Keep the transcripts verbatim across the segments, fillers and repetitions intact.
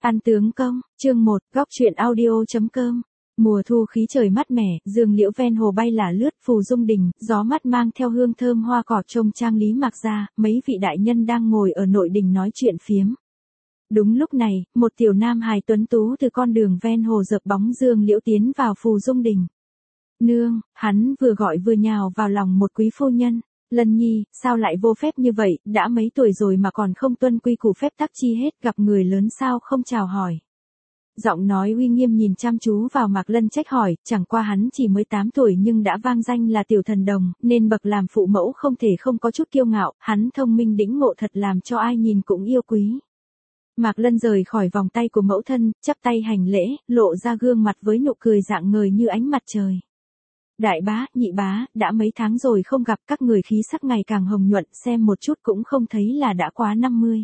Ăn tướng công, chương một, góc truyện audio.com. Mùa thu khí trời mát mẻ, dương liễu ven hồ bay là lướt, phù dung đình, gió mát mang theo hương thơm hoa cỏ trông trang lý mạc ra, mấy vị đại nhân đang ngồi ở nội đình nói chuyện phiếm. Đúng lúc này, một tiểu nam hài tuấn tú từ con đường ven hồ dợp bóng dương liễu tiến vào phù dung đình. Nương, hắn vừa gọi vừa nhào vào lòng một quý phu nhân. Lân nhi, sao lại vô phép như vậy, đã mấy tuổi rồi mà còn không tuân quy củ phép tắc chi hết, gặp người lớn sao không chào hỏi. Giọng nói uy nghiêm nhìn chăm chú vào Mạc Lân trách hỏi, chẳng qua hắn chỉ mới tám tuổi nhưng đã vang danh là tiểu thần đồng, nên bậc làm phụ mẫu không thể không có chút kiêu ngạo, hắn thông minh đĩnh ngộ thật làm cho ai nhìn cũng yêu quý. Mạc Lân rời khỏi vòng tay của mẫu thân, chắp tay hành lễ, lộ ra gương mặt với nụ cười rạng ngời như ánh mặt trời. Đại bá, nhị bá, đã mấy tháng rồi không gặp, các người khí sắc ngày càng hồng nhuận, xem một chút cũng không thấy là đã quá năm mươi.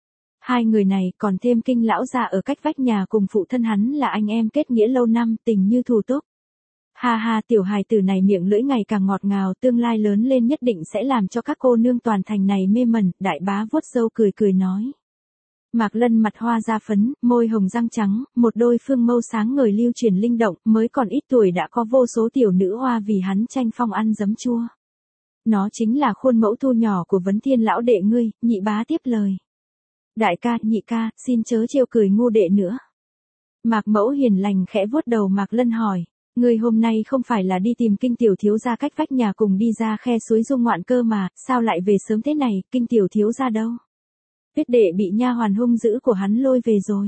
Hai người này còn thêm Kinh lão già ở cách vách nhà cùng phụ thân hắn là anh em kết nghĩa lâu năm, tình như thù túc. Ha ha, tiểu hài tử này miệng lưỡi ngày càng ngọt ngào, tương lai lớn lên nhất định sẽ làm cho các cô nương toàn thành này mê mẩn, đại bá vuốt râu cười cười nói. Mạc Lân mặt hoa da phấn, môi hồng răng trắng, một đôi phương mâu sáng ngời lưu truyền linh động, mới còn ít tuổi đã có vô số tiểu nữ hoa vì hắn tranh phong ăn giấm chua. Nó chính là khuôn mẫu thu nhỏ của Vấn Thiên lão đệ ngươi, nhị bá tiếp lời. Đại ca, nhị ca, xin chớ trêu cười ngu đệ nữa. Mạc mẫu hiền lành khẽ vuốt đầu Mạc Lân hỏi, ngươi hôm nay không phải là đi tìm Kinh tiểu thiếu gia cách vách nhà cùng đi ra khe suối dung ngoạn cơ mà, sao lại về sớm thế này, Kinh tiểu thiếu gia đâu? Tuyết đệ bị nha hoàn hung dữ của hắn lôi về rồi.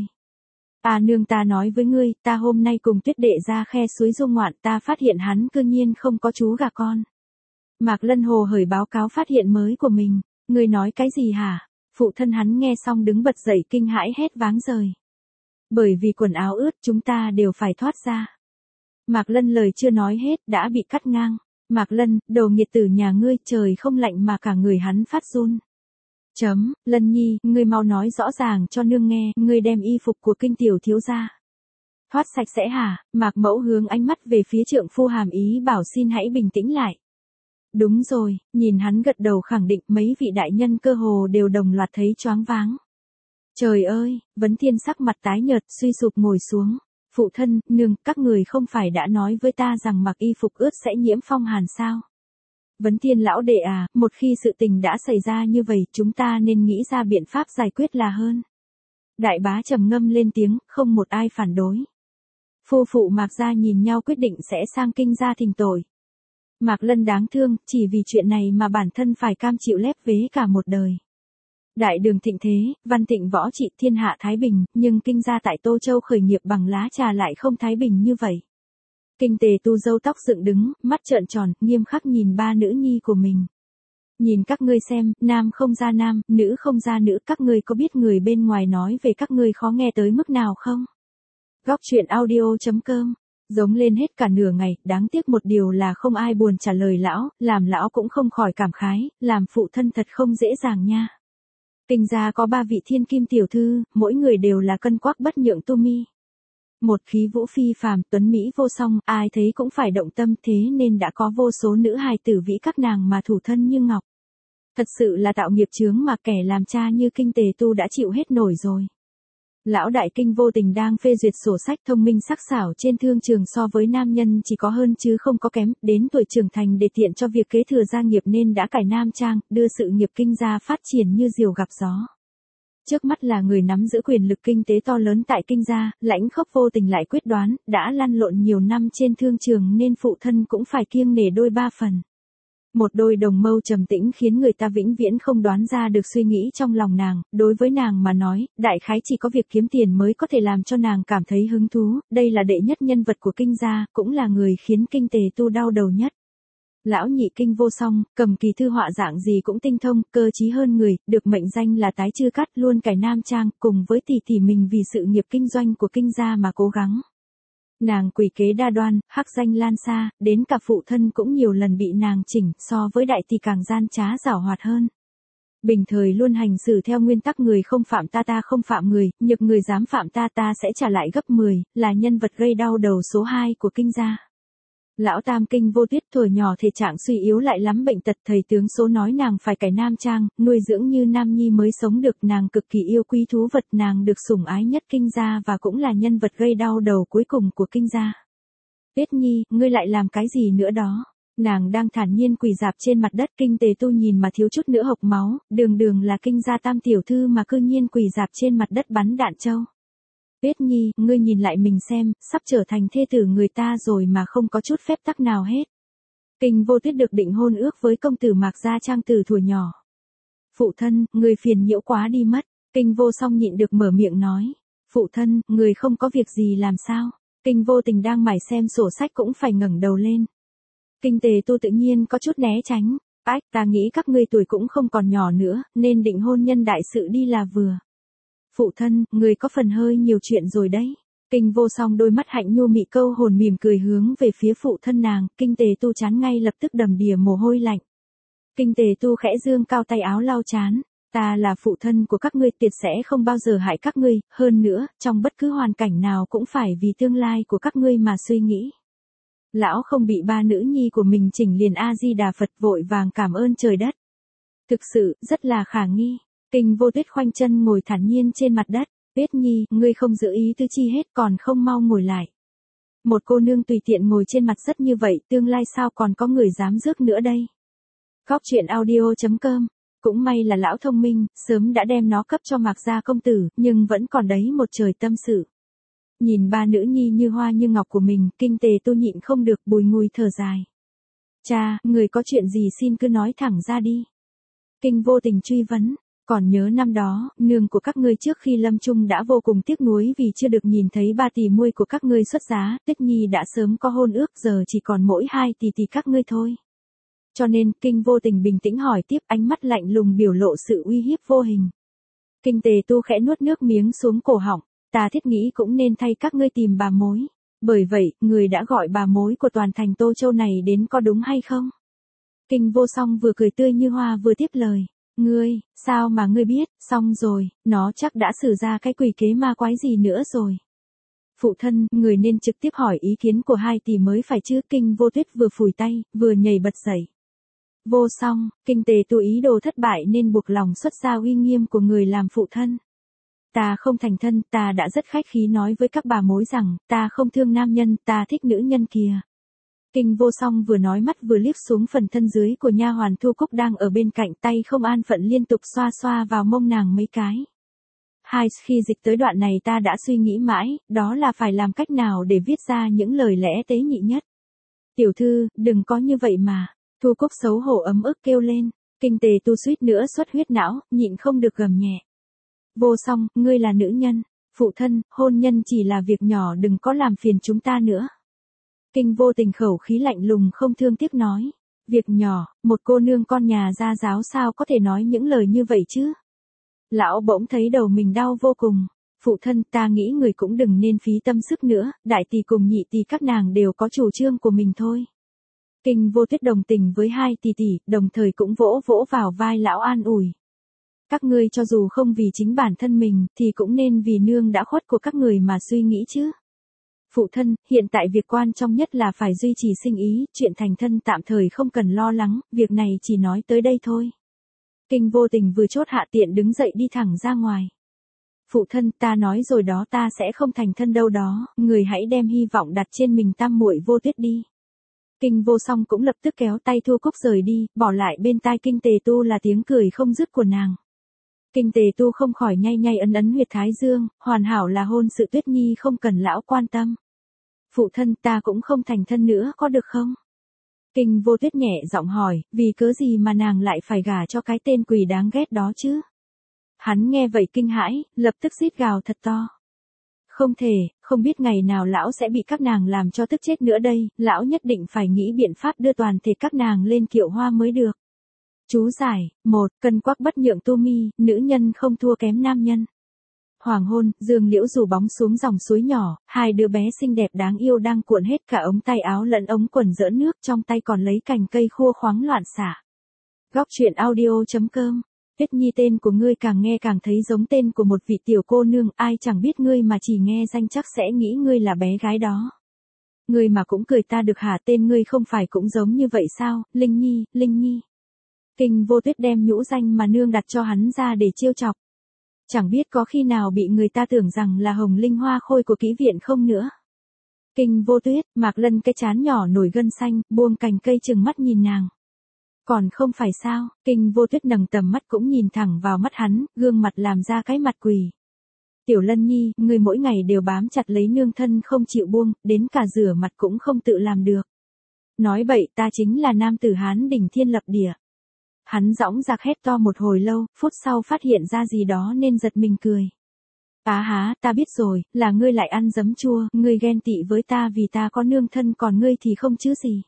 À nương, ta nói với ngươi, ta hôm nay cùng Tuyết đệ ra khe suối dung ngoạn, ta phát hiện hắn cư nhiên không có chú gà con. Mạc Lân hồ hởi báo cáo phát hiện mới của mình. Ngươi nói cái gì hả? Phụ thân hắn nghe xong đứng bật dậy kinh hãi hét váng rời. Bởi vì quần áo ướt chúng ta đều phải thoát ra. Mạc Lân lời chưa nói hết đã bị cắt ngang. Mạc Lân, đồ nghiệt tử nhà ngươi, trời không lạnh mà cả người hắn phát run. Chấm, Lân nhi, ngươi mau nói rõ ràng cho nương nghe, ngươi đem y phục của Kinh tiểu thiếu gia thoát sạch sẽ hả? Mạc mẫu hướng ánh mắt về phía trượng phu hàm ý bảo xin hãy bình tĩnh lại. Đúng rồi, nhìn hắn gật đầu khẳng định, mấy vị đại nhân cơ hồ đều đồng loạt thấy choáng váng. Trời ơi, Vấn Thiên sắc mặt tái nhợt, suy sụp ngồi xuống. Phụ thân, nương, các người không phải đã nói với ta rằng mặc y phục ướt sẽ nhiễm phong hàn sao? Vấn Thiên lão đệ à, một khi sự tình đã xảy ra như vậy, chúng ta nên nghĩ ra biện pháp giải quyết là hơn. Đại bá trầm ngâm lên tiếng, không một ai phản đối. Phu phụ Mạc gia nhìn nhau quyết định sẽ sang Kinh gia thỉnh tội. Mạc Lân đáng thương, chỉ vì chuyện này mà bản thân phải cam chịu lép vế cả một đời. Đại đường thịnh thế, văn thịnh võ trị, thiên hạ thái bình, nhưng Kinh gia tại Tô Châu khởi nghiệp bằng lá trà lại không thái bình như vậy. Kinh Tề tu râu tóc dựng đứng, mắt trợn tròn, nghiêm khắc nhìn ba nữ nhi của mình. Nhìn các ngươi xem, nam không ra nam, nữ không ra nữ, các ngươi có biết người bên ngoài nói về các ngươi khó nghe tới mức nào không? Góc truyện audio.com. Giống lên hết cả nửa ngày, đáng tiếc một điều là không ai buồn trả lời lão, làm lão cũng không khỏi cảm khái, làm phụ thân thật không dễ dàng nha. Kinh gia có ba vị thiên kim tiểu thư, mỗi người đều là cân quắc bất nhượng tu mi. Một khí vũ phi phàm, tuấn mỹ vô song, ai thấy cũng phải động tâm, thế nên đã có vô số nữ hài tử vĩ các nàng mà thủ thân như ngọc. Thật sự là tạo nghiệp chướng mà kẻ làm cha như Kinh Tề tu đã chịu hết nổi rồi. Lão đại Kinh vô tình đang phê duyệt sổ sách, thông minh sắc sảo trên thương trường so với nam nhân chỉ có hơn chứ không có kém, đến tuổi trưởng thành để tiện cho việc kế thừa gia nghiệp nên đã cải nam trang, đưa sự nghiệp Kinh gia phát triển như diều gặp gió. Trước mắt là người nắm giữ quyền lực kinh tế to lớn tại Kinh gia, lãnh khốc vô tình lại quyết đoán, đã lăn lộn nhiều năm trên thương trường nên phụ thân cũng phải kiêng nể đôi ba phần. Một đôi đồng mâu trầm tĩnh khiến người ta vĩnh viễn không đoán ra được suy nghĩ trong lòng nàng, đối với nàng mà nói, đại khái chỉ có việc kiếm tiền mới có thể làm cho nàng cảm thấy hứng thú, đây là đệ nhất nhân vật của Kinh gia, cũng là người khiến Kinh Tề tu đau đầu nhất. Lão nhị Kinh vô song, cầm kỳ thư họa dạng gì cũng tinh thông, cơ trí hơn người, được mệnh danh là tái chư cắt, luôn cải nam trang, cùng với tỷ tỷ mình vì sự nghiệp kinh doanh của Kinh gia mà cố gắng. Nàng quỷ kế đa đoan, hắc danh lan xa, đến cả phụ thân cũng nhiều lần bị nàng chỉnh, so với đại tỷ càng gian trá giảo hoạt hơn. Bình thời luôn hành xử theo nguyên tắc người không phạm ta ta không phạm người, nhược người dám phạm ta ta sẽ trả lại gấp mười, là nhân vật gây đau đầu số hai của Kinh gia. Lão tam Kinh Vô Tuyết tuổi nhỏ thể trạng suy yếu lại lắm bệnh tật, thầy tướng số nói nàng phải cải nam trang, nuôi dưỡng như nam nhi mới sống được, nàng cực kỳ yêu quý thú vật, nàng được sủng ái nhất Kinh gia và cũng là nhân vật gây đau đầu cuối cùng của Kinh gia. Tuyết Nhi, ngươi lại làm cái gì nữa đó? Nàng đang thản nhiên quỳ rạp trên mặt đất, Kinh Tề Tu nhìn mà thiếu chút nữa hộc máu, đường đường là Kinh gia tam tiểu thư mà cư nhiên quỳ rạp trên mặt đất bắn đạn châu. Tuyết Nhi, ngươi nhìn lại mình xem, sắp trở thành thê tử người ta rồi mà không có chút phép tắc nào hết. Kinh Vô Tuyết được định hôn ước với công tử Mạc Gia Trang từ thuở nhỏ. Phụ thân, người phiền nhiễu quá đi mất. Kinh Vô Song nhịn được mở miệng nói. Phụ thân, người không có việc gì làm sao? Kinh Vô Tình đang mải xem sổ sách cũng phải ngẩng đầu lên. Kinh Tề Tu tự nhiên có chút né tránh. Ách, ta nghĩ các ngươi tuổi cũng không còn nhỏ nữa, nên định hôn nhân đại sự đi là vừa. Phụ thân, người có phần hơi nhiều chuyện rồi đấy. Kinh Vô Song đôi mắt hạnh nhu mị câu hồn mỉm cười hướng về phía phụ thân nàng, Kinh Tề Tu chán ngay lập tức đầm đìa mồ hôi lạnh. Kinh Tề Tu khẽ dương cao tay áo lau chán, ta là phụ thân của các ngươi, tuyệt sẽ không bao giờ hại các ngươi, hơn nữa, trong bất cứ hoàn cảnh nào cũng phải vì tương lai của các ngươi mà suy nghĩ. Lão không bị ba nữ nhi của mình chỉnh liền A Di Đà Phật, vội vàng cảm ơn trời đất. Thực sự, rất là khả nghi. Kinh Vô Tuyết khoanh chân ngồi thản nhiên trên mặt đất. Tuyết Nhi, ngươi không giữ ý tư chi hết, còn không mau ngồi lại. Một cô nương tùy tiện ngồi trên mặt đất như vậy, tương lai sao còn có người dám rước nữa đây. Góc truyện audio chấm com. Cũng may là lão thông minh, sớm đã đem nó cấp cho Mạc Gia công tử, nhưng vẫn còn đấy một trời tâm sự. Nhìn ba nữ nhi như hoa như ngọc của mình, Kinh Tề Tu nhịn không được bùi ngùi thở dài. Cha, người có chuyện gì xin cứ nói thẳng ra đi. Kinh Vô Tình truy vấn. Còn nhớ năm đó, nương của các ngươi trước khi lâm chung đã vô cùng tiếc nuối vì chưa được nhìn thấy ba tỷ muội của các ngươi xuất giá, Tuyết Nhi đã sớm có hôn ước, giờ chỉ còn mỗi hai tỷ tỷ các ngươi thôi. Cho nên, Kinh Vô Tình bình tĩnh hỏi tiếp, ánh mắt lạnh lùng biểu lộ sự uy hiếp vô hình. Kinh Tề Tu khẽ nuốt nước miếng xuống cổ họng, ta thiết nghĩ cũng nên thay các ngươi tìm bà mối. Bởi vậy, người đã gọi bà mối của toàn thành Tô Châu này đến có đúng hay không? Kinh Vô Song vừa cười tươi như hoa vừa tiếp lời. Ngươi, sao mà ngươi biết, xong rồi, nó chắc đã xử ra cái quỷ kế ma quái gì nữa rồi. Phụ thân, người nên trực tiếp hỏi ý kiến của hai tỷ mới phải chứ. Kinh Vô Tuyết vừa phủi tay, vừa nhảy bật dậy. Vô Song, Kinh Tề Tu ý đồ thất bại nên buộc lòng xuất ra uy nghiêm của người làm phụ thân. Ta không thành thân, ta đã rất khách khí nói với các bà mối rằng, ta không thương nam nhân, ta thích nữ nhân kìa. Kinh Vô Song vừa nói mắt vừa liếc xuống phần thân dưới của nha hoàn Thu Cúc đang ở bên cạnh, tay không an phận liên tục xoa xoa vào mông nàng mấy cái. Hai, khi dịch tới đoạn này ta đã suy nghĩ mãi, đó là phải làm cách nào để viết ra những lời lẽ tế nhị nhất. Tiểu thư, đừng có như vậy mà. Thu Cúc xấu hổ ấm ức kêu lên. Kinh Tề Tu suýt nữa xuất huyết não, nhịn không được gầm nhẹ. Vô Song, ngươi là nữ nhân. Phụ thân, hôn nhân chỉ là việc nhỏ, đừng có làm phiền chúng ta nữa. Kinh Vô Tình khẩu khí lạnh lùng không thương tiếc nói. Việc nhỏ, một cô nương con nhà gia giáo sao có thể nói những lời như vậy chứ? Lão bỗng thấy đầu mình đau vô cùng. Phụ thân, ta nghĩ người cũng đừng nên phí tâm sức nữa, đại tỷ cùng nhị tỷ các nàng đều có chủ trương của mình thôi. Kinh Vô Tuyết đồng tình với hai tỷ tỷ, đồng thời cũng vỗ vỗ vào vai lão an ủi. Các ngươi cho dù không vì chính bản thân mình, thì cũng nên vì nương đã khuất của các người mà suy nghĩ chứ. Phụ thân, hiện tại việc quan trọng nhất là phải duy trì sinh ý, chuyện thành thân tạm thời không cần lo lắng, việc này chỉ nói tới đây thôi. Kinh Vô Tình vừa chốt hạ tiện đứng dậy đi thẳng ra ngoài. Phụ thân, ta nói rồi đó, ta sẽ không thành thân đâu đó, người hãy đem hy vọng đặt trên mình tam muội Vô Tuyết đi. Kinh Vô Song cũng lập tức kéo tay Thu Cúc rời đi, bỏ lại bên tai Kinh Tề Tu là tiếng cười không dứt của nàng. Kinh Tề Tu không khỏi nhay nhay ấn ấn huyệt thái dương, hoàn hảo là hôn sự Tuyết Nhi không cần lão quan tâm. Phụ thân, ta cũng không thành thân nữa có được không? Kinh Vô Tuyết nhẹ giọng hỏi, vì cớ gì mà nàng lại phải gả cho cái tên quỷ đáng ghét đó chứ? Hắn nghe vậy kinh hãi, lập tức rít gào thật to. Không thể, không biết ngày nào lão sẽ bị các nàng làm cho tức chết nữa đây, lão nhất định phải nghĩ biện pháp đưa toàn thể các nàng lên kiệu hoa mới được. Chú giải, một, cân quắc bất nhượng tu mi, nữ nhân không thua kém nam nhân. Hoàng hôn, Dương Liễu rủ bóng xuống dòng suối nhỏ, hai đứa bé xinh đẹp đáng yêu đang cuộn hết cả ống tay áo lẫn ống quần giỡn nước, trong tay còn lấy cành cây khua khoáng loạn xả. Góc truyện audio chấm com. Tuyết Nhi, tên của ngươi càng nghe càng thấy giống tên của một vị tiểu cô nương, ai chẳng biết ngươi mà chỉ nghe danh chắc sẽ nghĩ ngươi là bé gái đó. Ngươi mà cũng cười ta được hả, tên ngươi không phải cũng giống như vậy sao, Linh Nhi, Linh Nhi. Kinh Vô Tuyết đem nhũ danh mà nương đặt cho hắn ra để trêu chọc. Chẳng biết có khi nào bị người ta tưởng rằng là Hồng Linh Hoa Khôi của kỹ viện không nữa. Kinh Vô Tuyết, Mạc Lân cái trán nhỏ nổi gân xanh, buông cành cây trừng mắt nhìn nàng. Còn không phải sao, Kinh Vô Tuyết nâng tầm mắt cũng nhìn thẳng vào mắt hắn, gương mặt làm ra cái mặt quỷ. Tiểu Lân Nhi, ngươi mỗi ngày đều bám chặt lấy nương thân không chịu buông, đến cả rửa mặt cũng không tự làm được. Nói bậy, ta chính là nam tử Hán đỉnh thiên lập địa. Hắn dõng dạc hét to một hồi lâu, phút sau phát hiện ra gì đó nên giật mình cười. Á há, ta biết rồi, là ngươi lại ăn giấm chua, ngươi ghen tị với ta vì ta có nương thân còn ngươi thì không chứ gì.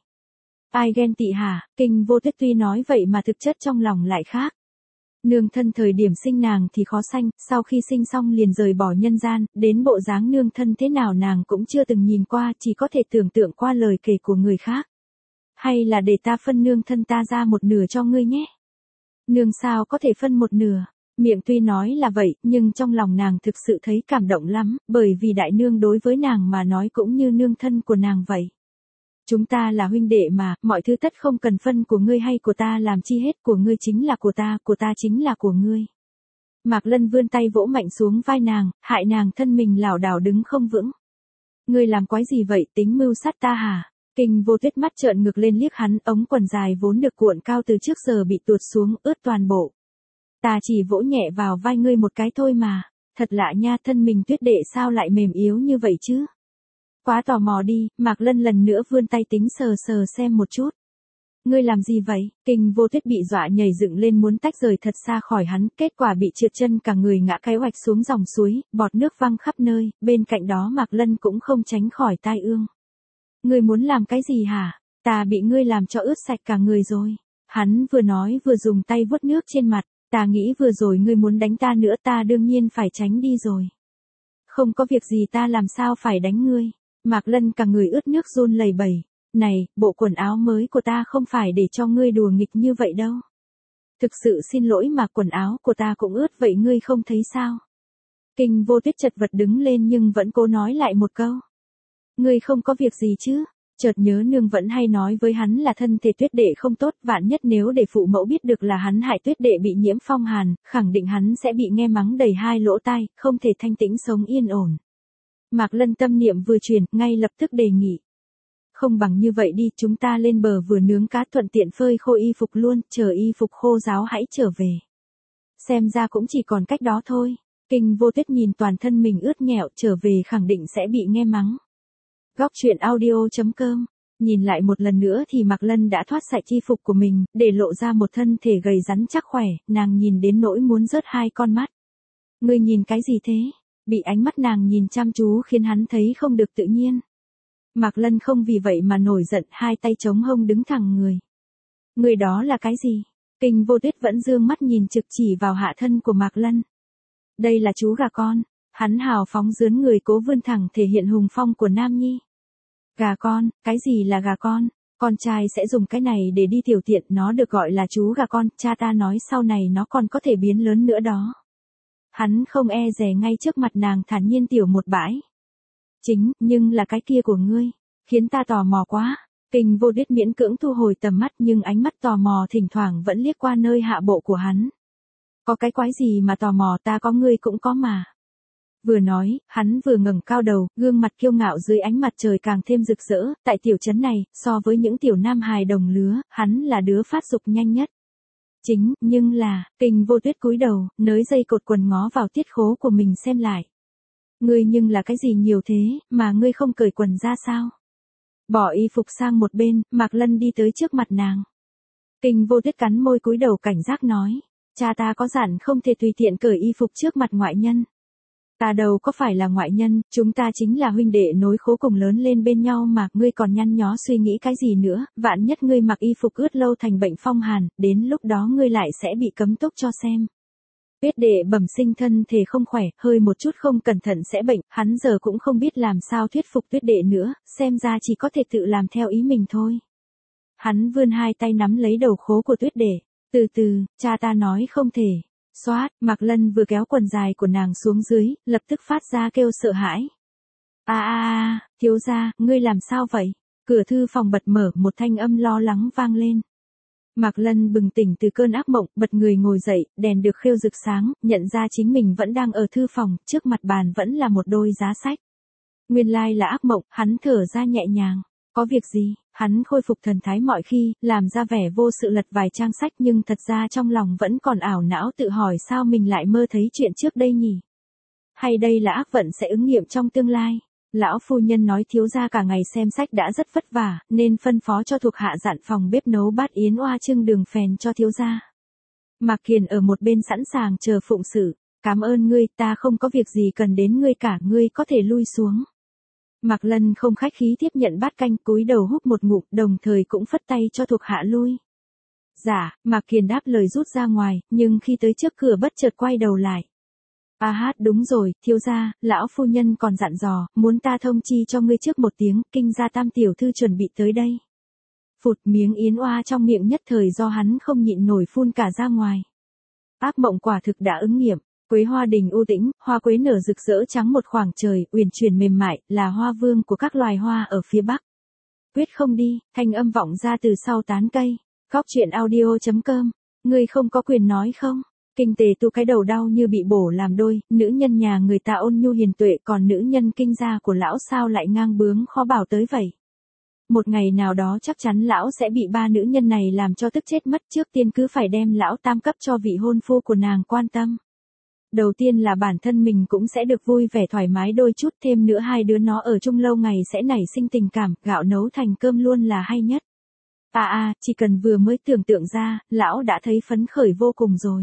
Ai ghen tị hả? Kinh Vô Tuyết tuy nói vậy mà thực chất trong lòng lại khác. Nương thân thời điểm sinh nàng thì khó sanh, sau khi sinh xong liền rời bỏ nhân gian, đến bộ dáng nương thân thế nào nàng cũng chưa từng nhìn qua, chỉ có thể tưởng tượng qua lời kể của người khác. Hay là để ta phân nương thân ta ra một nửa cho ngươi nhé. Nương sao có thể phân một nửa, miệng tuy nói là vậy, nhưng trong lòng nàng thực sự thấy cảm động lắm, bởi vì đại nương đối với nàng mà nói cũng như nương thân của nàng vậy. Chúng ta là huynh đệ mà, mọi thứ tất không cần phân của ngươi hay của ta làm chi hết, của ngươi chính là của ta, của ta chính là của ngươi. Mạc Lân vươn tay vỗ mạnh xuống vai nàng, hại nàng thân mình lảo đảo đứng không vững. Ngươi làm quái gì vậy, tính mưu sát ta hả? Kinh Vô Tuyết mắt trợn ngược lên liếc hắn, ống quần dài vốn được cuộn cao từ trước giờ bị tuột xuống, ướt toàn bộ. Ta chỉ vỗ nhẹ vào vai ngươi một cái thôi mà, thật lạ nha, thân mình Tuyết đệ sao lại mềm yếu như vậy chứ? Quá tò mò đi, Mạc Lân lần nữa vươn tay tính sờ sờ xem một chút. Ngươi làm gì vậy? Kinh Vô Tuyết bị dọa nhảy dựng lên muốn tách rời thật xa khỏi hắn, kết quả bị trượt chân cả người ngã cái oạch xuống dòng suối, bọt nước văng khắp nơi, bên cạnh đó Mạc Lân cũng không tránh khỏi tai ương. Ngươi muốn làm cái gì hả? Ta bị ngươi làm cho ướt sạch cả người rồi. Hắn vừa nói vừa dùng tay vuốt nước trên mặt, ta nghĩ vừa rồi ngươi muốn đánh ta nữa, ta đương nhiên phải tránh đi rồi. Không có việc gì, ta làm sao phải đánh ngươi? Mạc Lân cả người ướt nước run lẩy bẩy. Này, bộ quần áo mới của ta không phải để cho ngươi đùa nghịch như vậy đâu. Thực sự xin lỗi mà quần áo của ta cũng ướt vậy ngươi không thấy sao? Kinh Vô Tuyết chật vật đứng lên nhưng vẫn cố nói lại một câu. Ngươi không có việc gì chứ? Chợt nhớ nương vẫn hay nói với hắn là thân thể Tuyết đệ không tốt, vạn nhất nếu để phụ mẫu biết được là hắn hại Tuyết đệ bị nhiễm phong hàn, khẳng định hắn sẽ bị nghe mắng đầy hai lỗ tai, không thể thanh tĩnh sống yên ổn. Mạc Lân tâm niệm vừa truyền, ngay lập tức đề nghị. Không bằng như vậy đi, chúng ta lên bờ vừa nướng cá thuận tiện phơi khô y phục luôn, chờ y phục khô ráo hãy trở về. Xem ra cũng chỉ còn cách đó thôi. Kinh Vô Tuyết nhìn toàn thân mình ướt nhẹo, trở về khẳng định sẽ bị nghe mắng. Góc truyện audio chấm com. Nhìn lại một lần nữa thì Mạc Lân đã thoát sạch y phục của mình, để lộ ra một thân thể gầy rắn chắc khỏe, nàng nhìn đến nỗi muốn rớt hai con mắt. Ngươi nhìn cái gì thế? Bị ánh mắt nàng nhìn chăm chú khiến hắn thấy không được tự nhiên. Mạc Lân không vì vậy mà nổi giận, hai tay chống hông đứng thẳng người. Người đó là cái gì? Kinh Vô Tuyết vẫn dương mắt nhìn trực chỉ vào hạ thân của Mạc Lân. Đây là chú gà con. Hắn hào phóng dướn người cố vươn thẳng thể hiện hùng phong của Nam Nhi. Gà con, cái gì là gà con? Con trai sẽ dùng cái này để đi tiểu tiện, nó được gọi là chú gà con, cha ta nói sau này nó còn có thể biến lớn nữa đó. Hắn không e dè ngay trước mặt nàng thản nhiên tiểu một bãi. Chính, nhưng là cái kia của ngươi, khiến ta tò mò quá. Kinh Vô Tuyết miễn cưỡng thu hồi tầm mắt nhưng ánh mắt tò mò thỉnh thoảng vẫn liếc qua nơi hạ bộ của hắn. Có cái quái gì mà tò mò, ta có ngươi cũng có mà. Vừa nói, hắn vừa ngẩng cao đầu, gương mặt kiêu ngạo dưới ánh mặt trời càng thêm rực rỡ, tại tiểu trấn này, so với những tiểu nam hài đồng lứa, hắn là đứa phát dục nhanh nhất. Chính, nhưng là, Kinh Vô Tuyết cúi đầu, nới dây cột quần ngó vào tiết khố của mình xem lại. Ngươi nhưng là cái gì nhiều thế, mà ngươi không cởi quần ra sao? Bỏ y phục sang một bên, Mạc Lân đi tới trước mặt nàng. Kinh Vô Tuyết cắn môi cúi đầu cảnh giác nói, cha ta có dặn không thể tùy tiện cởi y phục trước mặt ngoại nhân. Ta đâu có phải là ngoại nhân, chúng ta chính là huynh đệ nối khố cùng lớn lên bên nhau mà, ngươi còn nhăn nhó suy nghĩ cái gì nữa, vạn nhất ngươi mặc y phục ướt lâu thành bệnh phong hàn, đến lúc đó ngươi lại sẽ bị cấm túc cho xem. Tuyết đệ bẩm sinh thân thể không khỏe, hơi một chút không cẩn thận sẽ bệnh, hắn giờ cũng không biết làm sao thuyết phục Tuyết đệ nữa, xem ra chỉ có thể tự làm theo ý mình thôi. Hắn vươn hai tay nắm lấy đầu khố của Tuyết đệ, từ từ, cha ta nói không thể. Xoát, Mạc Lân vừa kéo quần dài của nàng xuống dưới, lập tức phát ra kêu sợ hãi. A a a, thiếu gia, ngươi làm sao vậy? Cửa thư phòng bật mở, một thanh âm lo lắng vang lên. Mạc Lân bừng tỉnh từ cơn ác mộng, bật người ngồi dậy, đèn được khêu rực sáng, nhận ra chính mình vẫn đang ở thư phòng, trước mặt bàn vẫn là một đôi giá sách. Nguyên lai là ác mộng, hắn thở ra nhẹ nhàng. Có việc gì? Hắn khôi phục thần thái mọi khi, làm ra vẻ vô sự lật vài trang sách nhưng thật ra trong lòng vẫn còn ảo não tự hỏi sao mình lại mơ thấy chuyện trước đây nhỉ? Hay đây là ác vận sẽ ứng nghiệm trong tương lai? Lão phu nhân nói thiếu gia cả ngày xem sách đã rất vất vả, nên phân phó cho thuộc hạ dặn phòng bếp nấu bát yến oa trưng đường phèn cho thiếu gia. Mạc Kiền ở một bên sẵn sàng chờ phụng sự. Cảm ơn ngươi, ta không có việc gì cần đến ngươi cả, ngươi có thể lui xuống. Mạc Lân không khách khí tiếp nhận bát canh, cúi đầu húp một ngụm, đồng thời cũng phất tay cho thuộc hạ lui. Dạ, Mạc Kiền đáp lời rút ra ngoài, nhưng khi tới trước cửa bất chợt quay đầu lại. A hát đúng rồi, thiếu gia, lão phu nhân còn dặn dò, muốn ta thông chi cho ngươi trước một tiếng, kinh gia tam tiểu thư chuẩn bị tới đây. Phụt miếng yến oa trong miệng nhất thời do hắn không nhịn nổi phun cả ra ngoài. Ác mộng quả thực đã ứng nghiệm. Quế hoa đình u tĩnh, hoa quế nở rực rỡ trắng một khoảng trời, uyển chuyển mềm mại, là hoa vương của các loài hoa ở phía bắc. Quyết không đi, thanh âm vọng ra từ sau tán cây. Góc truyện audio chấm com. Ngươi không có quyền nói không? Kinh Tề Tu cái đầu đau như bị bổ làm đôi, nữ nhân nhà người ta ôn nhu hiền tuệ, còn nữ nhân kinh gia của lão sao lại ngang bướng khó bảo tới vậy. Một ngày nào đó chắc chắn lão sẽ bị ba nữ nhân này làm cho tức chết mất, trước tiên cứ phải đem lão tam cấp cho vị hôn phu của nàng quan tâm. Đầu tiên là bản thân mình cũng sẽ được vui vẻ thoải mái đôi chút, thêm nữa hai đứa nó ở chung lâu ngày sẽ nảy sinh tình cảm, gạo nấu thành cơm luôn là hay nhất. À à, chỉ cần vừa mới tưởng tượng ra, lão đã thấy phấn khởi vô cùng rồi.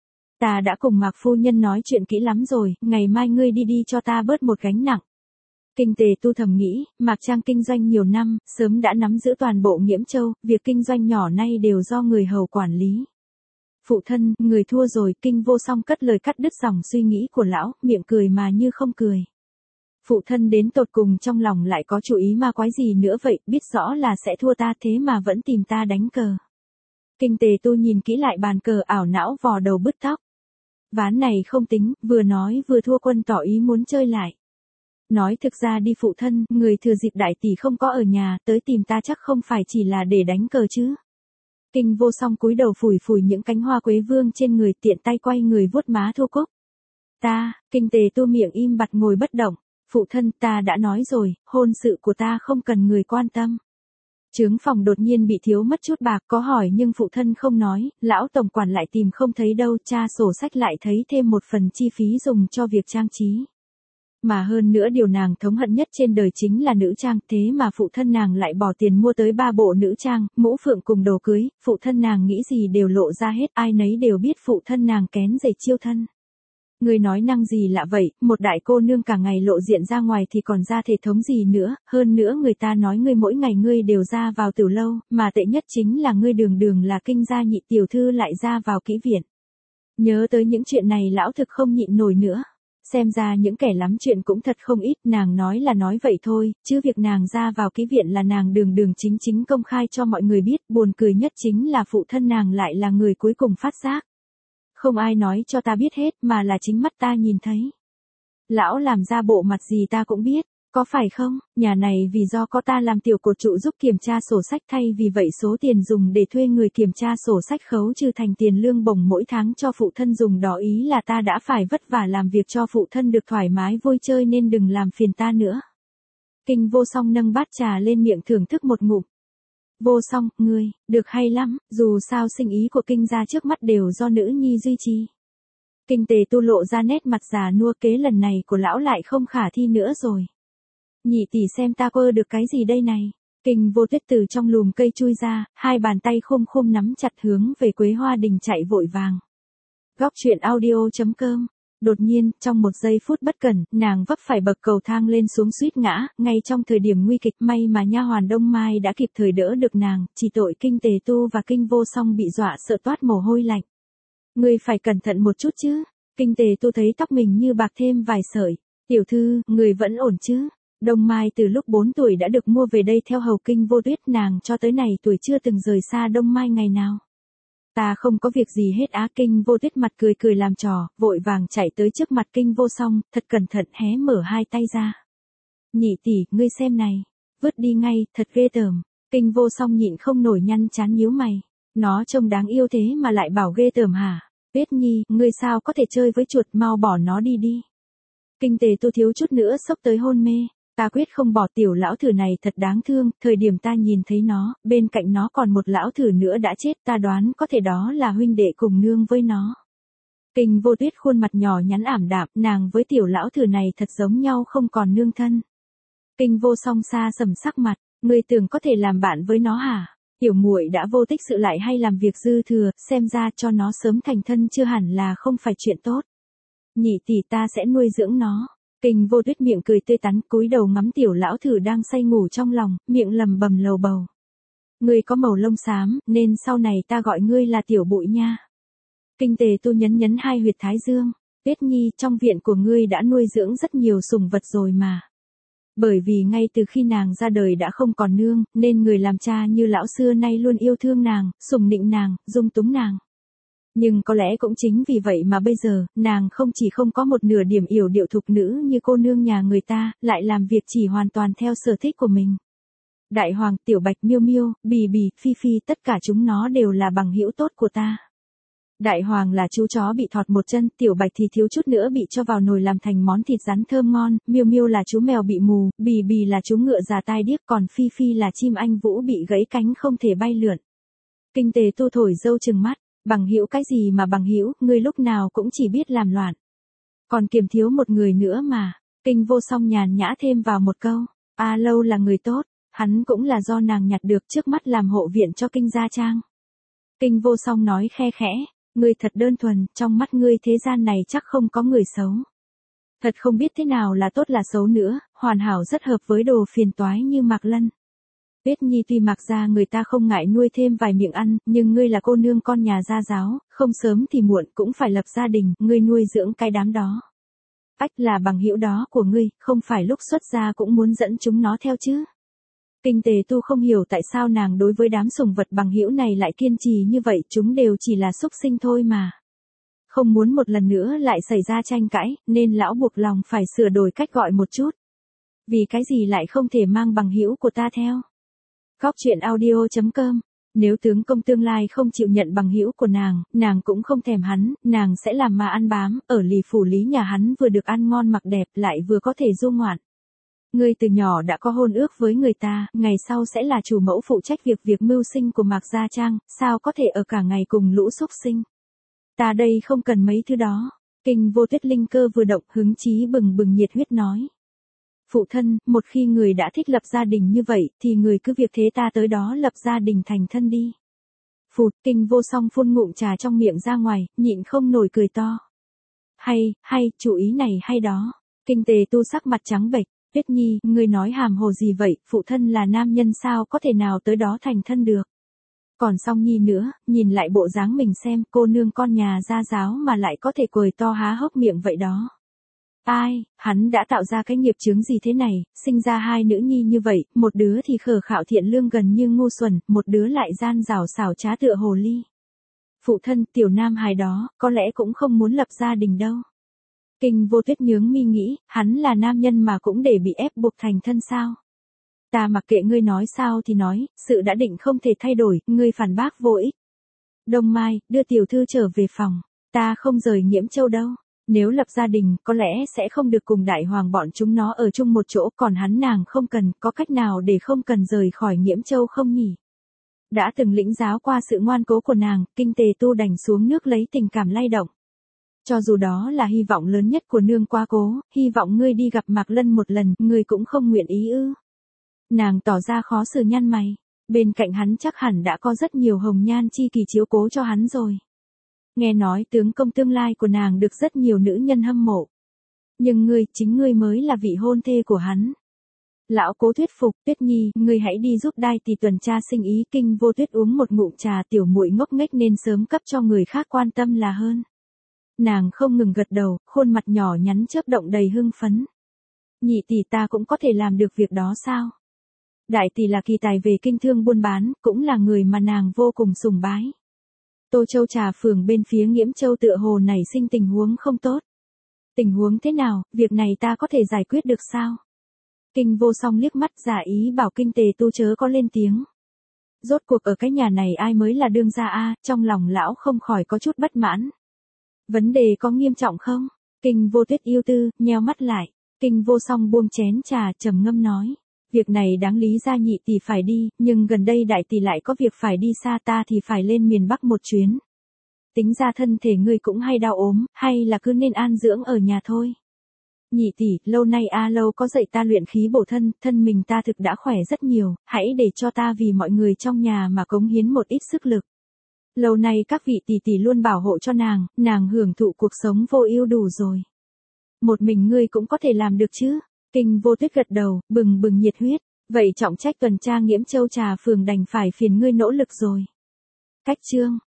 Ta đã cùng Mạc phu nhân nói chuyện kỹ lắm rồi, ngày mai ngươi đi đi cho ta bớt một gánh nặng. Kinh Tề Tu thầm nghĩ, Mạc Trang kinh doanh nhiều năm, sớm đã nắm giữ toàn bộ Nghiễm Châu, việc kinh doanh nhỏ nay đều do người hầu quản lý. Phụ thân, người thua rồi, Kinh Vô Song cất lời cắt đứt dòng suy nghĩ của lão, miệng cười mà như không cười. Phụ thân đến tột cùng trong lòng lại có chủ ý ma quái gì nữa vậy, biết rõ là sẽ thua ta thế mà vẫn tìm ta đánh cờ. Kinh Tề Tu nhìn kỹ lại bàn cờ, ảo não vò đầu bứt tóc. Ván này không tính, vừa nói vừa thua quân tỏ ý muốn chơi lại. Nói thực ra đi phụ thân, người thừa dịp đại tỷ không có ở nhà, tới tìm ta chắc không phải chỉ là để đánh cờ chứ. Kinh Vô Song cúi đầu phủi phủi những cánh hoa quế vương trên người, tiện tay quay người vuốt má Thu Cúc. Ta, Kinh Tề Tu miệng im bặt ngồi bất động. Phụ thân, ta đã nói rồi, hôn sự của ta không cần người quan tâm. Trướng phòng đột nhiên bị thiếu mất chút bạc, có hỏi nhưng phụ thân không nói, lão tổng quản lại tìm không thấy đâu, tra sổ sách lại thấy thêm một phần chi phí dùng cho việc trang trí. Mà hơn nữa điều nàng thống hận nhất trên đời chính là nữ trang, thế mà phụ thân nàng lại bỏ tiền mua tới ba bộ nữ trang, mũ phượng cùng đồ cưới, phụ thân nàng nghĩ gì đều lộ ra hết, ai nấy đều biết phụ thân nàng kén dày chiêu thân. Người nói năng gì lạ vậy, một đại cô nương cả ngày lộ diện ra ngoài thì còn ra thể thống gì nữa, hơn nữa người ta nói ngươi mỗi ngày ngươi đều ra vào tiểu lâu, mà tệ nhất chính là ngươi đường đường là kinh gia nhị tiểu thư lại ra vào kỹ viện. Nhớ tới những chuyện này lão thực không nhịn nổi nữa. Xem ra những kẻ lắm chuyện cũng thật không ít, nàng nói là nói vậy thôi, chứ việc nàng ra vào kỹ viện là nàng đường đường chính chính công khai cho mọi người biết, buồn cười nhất chính là phụ thân nàng lại là người cuối cùng phát giác. Không ai nói cho ta biết hết mà là chính mắt ta nhìn thấy. Lão làm ra bộ mặt gì ta cũng biết, có phải không? Nhà này vì do có ta làm tiểu cột trụ giúp kiểm tra sổ sách, thay vì vậy số tiền dùng để thuê người kiểm tra sổ sách khấu trừ thành tiền lương bổng mỗi tháng cho phụ thân dùng, đó ý là ta đã phải vất vả làm việc cho phụ thân được thoải mái vui chơi nên đừng làm phiền ta nữa. Kinh Vô Song nâng bát trà lên miệng thưởng thức một ngụm. Vô Song, ngươi, được hay lắm, dù sao sinh ý của kinh gia trước mắt đều do nữ nhi duy trì. Kinh Tề Tu lộ ra nét mặt già nua, kế lần này của lão lại không khả thi nữa rồi. Nhị tỷ xem ta quơ được cái gì đây này. Kinh Vô Tuyết từ trong lùm cây chui ra, hai bàn tay khum khum nắm chặt hướng về Quế Hoa Đình chạy vội vàng. Góc truyện audio chấm com. Đột nhiên, trong một giây phút bất cẩn, nàng vấp phải bậc cầu thang lên xuống suýt ngã, ngay trong thời điểm nguy kịch, may mà nha hoàn Đông Mai đã kịp thời đỡ được nàng, chỉ tội Kinh Tề Tu và Kinh Vô Song bị dọa sợ toát mồ hôi lạnh. Ngươi phải cẩn thận một chút chứ. Kinh Tề Tu thấy tóc mình như bạc thêm vài sợi. Tiểu thư, người vẫn ổn chứ? Đông Mai từ lúc bốn tuổi đã được mua về đây theo hầu Kinh Vô Tuyết, nàng cho tới này tuổi chưa từng rời xa Đông Mai ngày nào. Ta không có việc gì hết á. Kinh Vô Tuyết mặt cười cười làm trò, vội vàng chạy tới trước mặt Kinh Vô Song, thật cẩn thận hé mở hai tay ra. Nhị tỷ, ngươi xem này. Vứt đi ngay, thật ghê tởm. Kinh vô song nhịn không nổi nhăn chán nhíu mày. Nó trông đáng yêu thế mà lại bảo ghê tởm hả? Tuyết Nhi, ngươi sao có thể chơi với chuột, mau bỏ nó đi đi. Kinh Tề Tu thiếu chút nữa sốc tới hôn mê. Ta quyết không bỏ tiểu lão thử này, thật đáng thương, thời điểm ta nhìn thấy nó, bên cạnh nó còn một lão thử nữa đã chết, ta đoán có thể đó là huynh đệ cùng nương với nó. Kinh Vô Tuyết khuôn mặt nhỏ nhắn ảm đạm, nàng với tiểu lão thử này thật giống nhau không còn nương thân. Kinh Vô Song xa sầm sắc mặt, ngươi tưởng có thể làm bạn với nó hả? Tiểu muội đã vô tích sự lại hay làm việc dư thừa, xem ra cho nó sớm thành thân chưa hẳn là không phải chuyện tốt. Nhị tỷ, ta sẽ nuôi dưỡng nó. Kinh Vô Tuyết miệng cười tươi tắn, cúi đầu ngắm tiểu lão thử đang say ngủ trong lòng, miệng lầm bầm lầu bầu. Ngươi có màu lông xám, nên sau này ta gọi ngươi là tiểu bụi nha. Kinh Tề Tu nhấn nhấn hai huyệt thái dương. Tuyết Nhi, trong viện của ngươi đã nuôi dưỡng rất nhiều sủng vật rồi mà. Bởi vì ngay từ khi nàng ra đời đã không còn nương, nên người làm cha như lão xưa nay luôn yêu thương nàng, sủng nịnh nàng, dung túng nàng. Nhưng có lẽ cũng chính vì vậy mà bây giờ, nàng không chỉ không có một nửa điểm yểu điệu thục nữ như cô nương nhà người ta, lại làm việc chỉ hoàn toàn theo sở thích của mình. Đại Hoàng, Tiểu Bạch, Miêu Miêu, Bì Bì, Phi Phi, tất cả chúng nó đều là bằng hữu tốt của ta. Đại Hoàng là chú chó bị thọt một chân, Tiểu Bạch thì thiếu chút nữa bị cho vào nồi làm thành món thịt rắn thơm ngon, Miêu Miêu là chú mèo bị mù, Bì Bì là chú ngựa già tai điếc, còn Phi Phi là chim anh vũ bị gãy cánh không thể bay lượn. Kinh Tề Tu thổi râu trừng mắt, bằng hữu cái gì mà bằng hữu, ngươi lúc nào cũng chỉ biết làm loạn. Còn kiềm thiếu một người nữa mà. Kinh Vô Song nhàn nhã thêm vào một câu, A Lâu là người tốt, hắn cũng là do nàng nhặt được trước mắt làm hộ viện cho Kinh Gia Trang. Kinh Vô Song nói khe khẽ, ngươi thật đơn thuần, trong mắt ngươi thế gian này chắc không có người xấu. Thật không biết thế nào là tốt là xấu nữa, hoàn hảo rất hợp với đồ phiền toái như Mạc Lân. Tuyết Nhi, tuy Mạc gia người ta không ngại nuôi thêm vài miệng ăn, nhưng ngươi là cô nương con nhà gia giáo, không sớm thì muộn cũng phải lập gia đình, ngươi nuôi dưỡng cái đám đó. Ách, là bằng hữu đó của ngươi, không phải lúc xuất gia cũng muốn dẫn chúng nó theo chứ. Kinh Tề Tu không hiểu tại sao nàng đối với đám sủng vật bằng hữu này lại kiên trì như vậy, chúng đều chỉ là súc sinh thôi mà. Không muốn một lần nữa lại xảy ra tranh cãi, nên lão buộc lòng phải sửa đổi cách gọi một chút. Vì cái gì lại không thể mang bằng hữu của ta theo? Góc truyện audio chấm com. Nếu tướng công tương lai không chịu nhận bằng hữu của nàng, nàng cũng không thèm hắn, nàng sẽ làm mà ăn bám, ở lì phủ lý nhà hắn vừa được ăn ngon mặc đẹp lại vừa có thể du ngoạn. Ngươi từ nhỏ đã có hôn ước với người ta, ngày sau sẽ là chủ mẫu phụ trách việc việc mưu sinh của Mạc Gia Trang, sao có thể ở cả ngày cùng lũ xúc sinh. Ta đây không cần mấy thứ đó. Kinh Vô Tuyết linh cơ vừa động, hứng chí bừng bừng nhiệt huyết nói. Phụ thân, một khi người đã thích lập gia đình như vậy, thì người cứ việc thế ta tới đó lập gia đình thành thân đi. Phụt, Kinh Vô Song phun ngụm trà trong miệng ra ngoài, nhịn không nổi cười to. Hay, hay, chủ ý này hay đó. Kinh Tề Tu sắc mặt trắng bệch, Tuyết Nhi, ngươi nói hàm hồ gì vậy, phụ thân là nam nhân sao có thể nào tới đó thành thân được. Còn Song Nhi nữa, nhìn lại bộ dáng mình xem, cô nương con nhà gia giáo mà lại có thể cười to há hốc miệng vậy đó. Ai, hắn đã tạo ra cái nghiệp chướng gì thế này, sinh ra hai nữ nhi như vậy, một đứa thì khờ khạo thiện lương gần như ngu xuẩn, một đứa lại gian rảo xảo trá tựa hồ ly. Phụ thân, tiểu nam hài đó, có lẽ cũng không muốn lập gia đình đâu. Kinh Vô Tuyết nhướng mi nghĩ, hắn là nam nhân mà cũng để bị ép buộc thành thân sao? Ta mặc kệ ngươi nói sao thì nói, sự đã định không thể thay đổi, ngươi phản bác vô ích. Đông Mai, đưa tiểu thư trở về phòng, ta không rời Nghiễm Châu đâu. Nếu lập gia đình, có lẽ sẽ không được cùng Đại Hoàng bọn chúng nó ở chung một chỗ, còn hắn nàng không cần, có cách nào để không cần rời khỏi Nghiễm Châu không nhỉ? Đã từng lĩnh giáo qua sự ngoan cố của nàng, Kinh Tề Tu đành xuống nước lấy tình cảm lay động. Cho dù đó là hy vọng lớn nhất của nương quá cố, hy vọng ngươi đi gặp Mạc Lân một lần, ngươi cũng không nguyện ý ư. Nàng tỏ ra khó xử nhăn mày, bên cạnh hắn chắc hẳn đã có rất nhiều hồng nhan chi kỳ chiếu cố cho hắn rồi. Nghe nói tướng công tương lai của nàng được rất nhiều nữ nhân hâm mộ. Nhưng ngươi, chính ngươi mới là vị hôn thê của hắn. Lão cố thuyết phục, Tuyết Nhi, ngươi hãy đi giúp Đai Tỳ tuần tra sinh ý. Kinh Vô Tuyết uống một ngụm trà, tiểu muội ngốc nghếch nên sớm cấp cho người khác quan tâm là hơn. Nàng không ngừng gật đầu, khuôn mặt nhỏ nhắn chớp động đầy hưng phấn. Nhị tỷ, ta cũng có thể làm được việc đó sao? Đại tỷ là kỳ tài về kinh thương buôn bán, cũng là người mà nàng vô cùng sùng bái. Tô Châu Trà phường bên phía Nghiễm Châu tựa hồ nảy sinh tình huống không tốt. Tình huống thế nào, việc này ta có thể giải quyết được sao? Kinh Vô Song liếc mắt giả ý bảo Kinh Tề Tu chớ có lên tiếng. Rốt cuộc ở cái nhà này ai mới là đương gia a, trong lòng lão không khỏi có chút bất mãn. Vấn đề có nghiêm trọng không? Kinh Vô Tuyết yêu tư, nheo mắt lại. Kinh Vô Song buông chén trà trầm ngâm nói. Việc này đáng lý ra nhị tỷ phải đi, nhưng gần đây đại tỷ lại có việc phải đi xa, ta thì phải lên miền Bắc một chuyến. Tính ra thân thể ngươi cũng hay đau ốm, hay là cứ nên an dưỡng ở nhà thôi. Nhị tỷ, lâu nay A Lâu có dạy ta luyện khí bổ thân, thân mình ta thực đã khỏe rất nhiều, hãy để cho ta vì mọi người trong nhà mà cống hiến một ít sức lực. Lâu nay các vị tỷ tỷ luôn bảo hộ cho nàng, nàng hưởng thụ cuộc sống vô ưu đủ rồi. Một mình ngươi cũng có thể làm được chứ? Kinh Vô Tuyết gật đầu, bừng bừng nhiệt huyết. Vậy trọng trách tuần tra Nghiễm Châu Trà Phường đành phải phiền ngươi nỗ lực rồi. Cách chương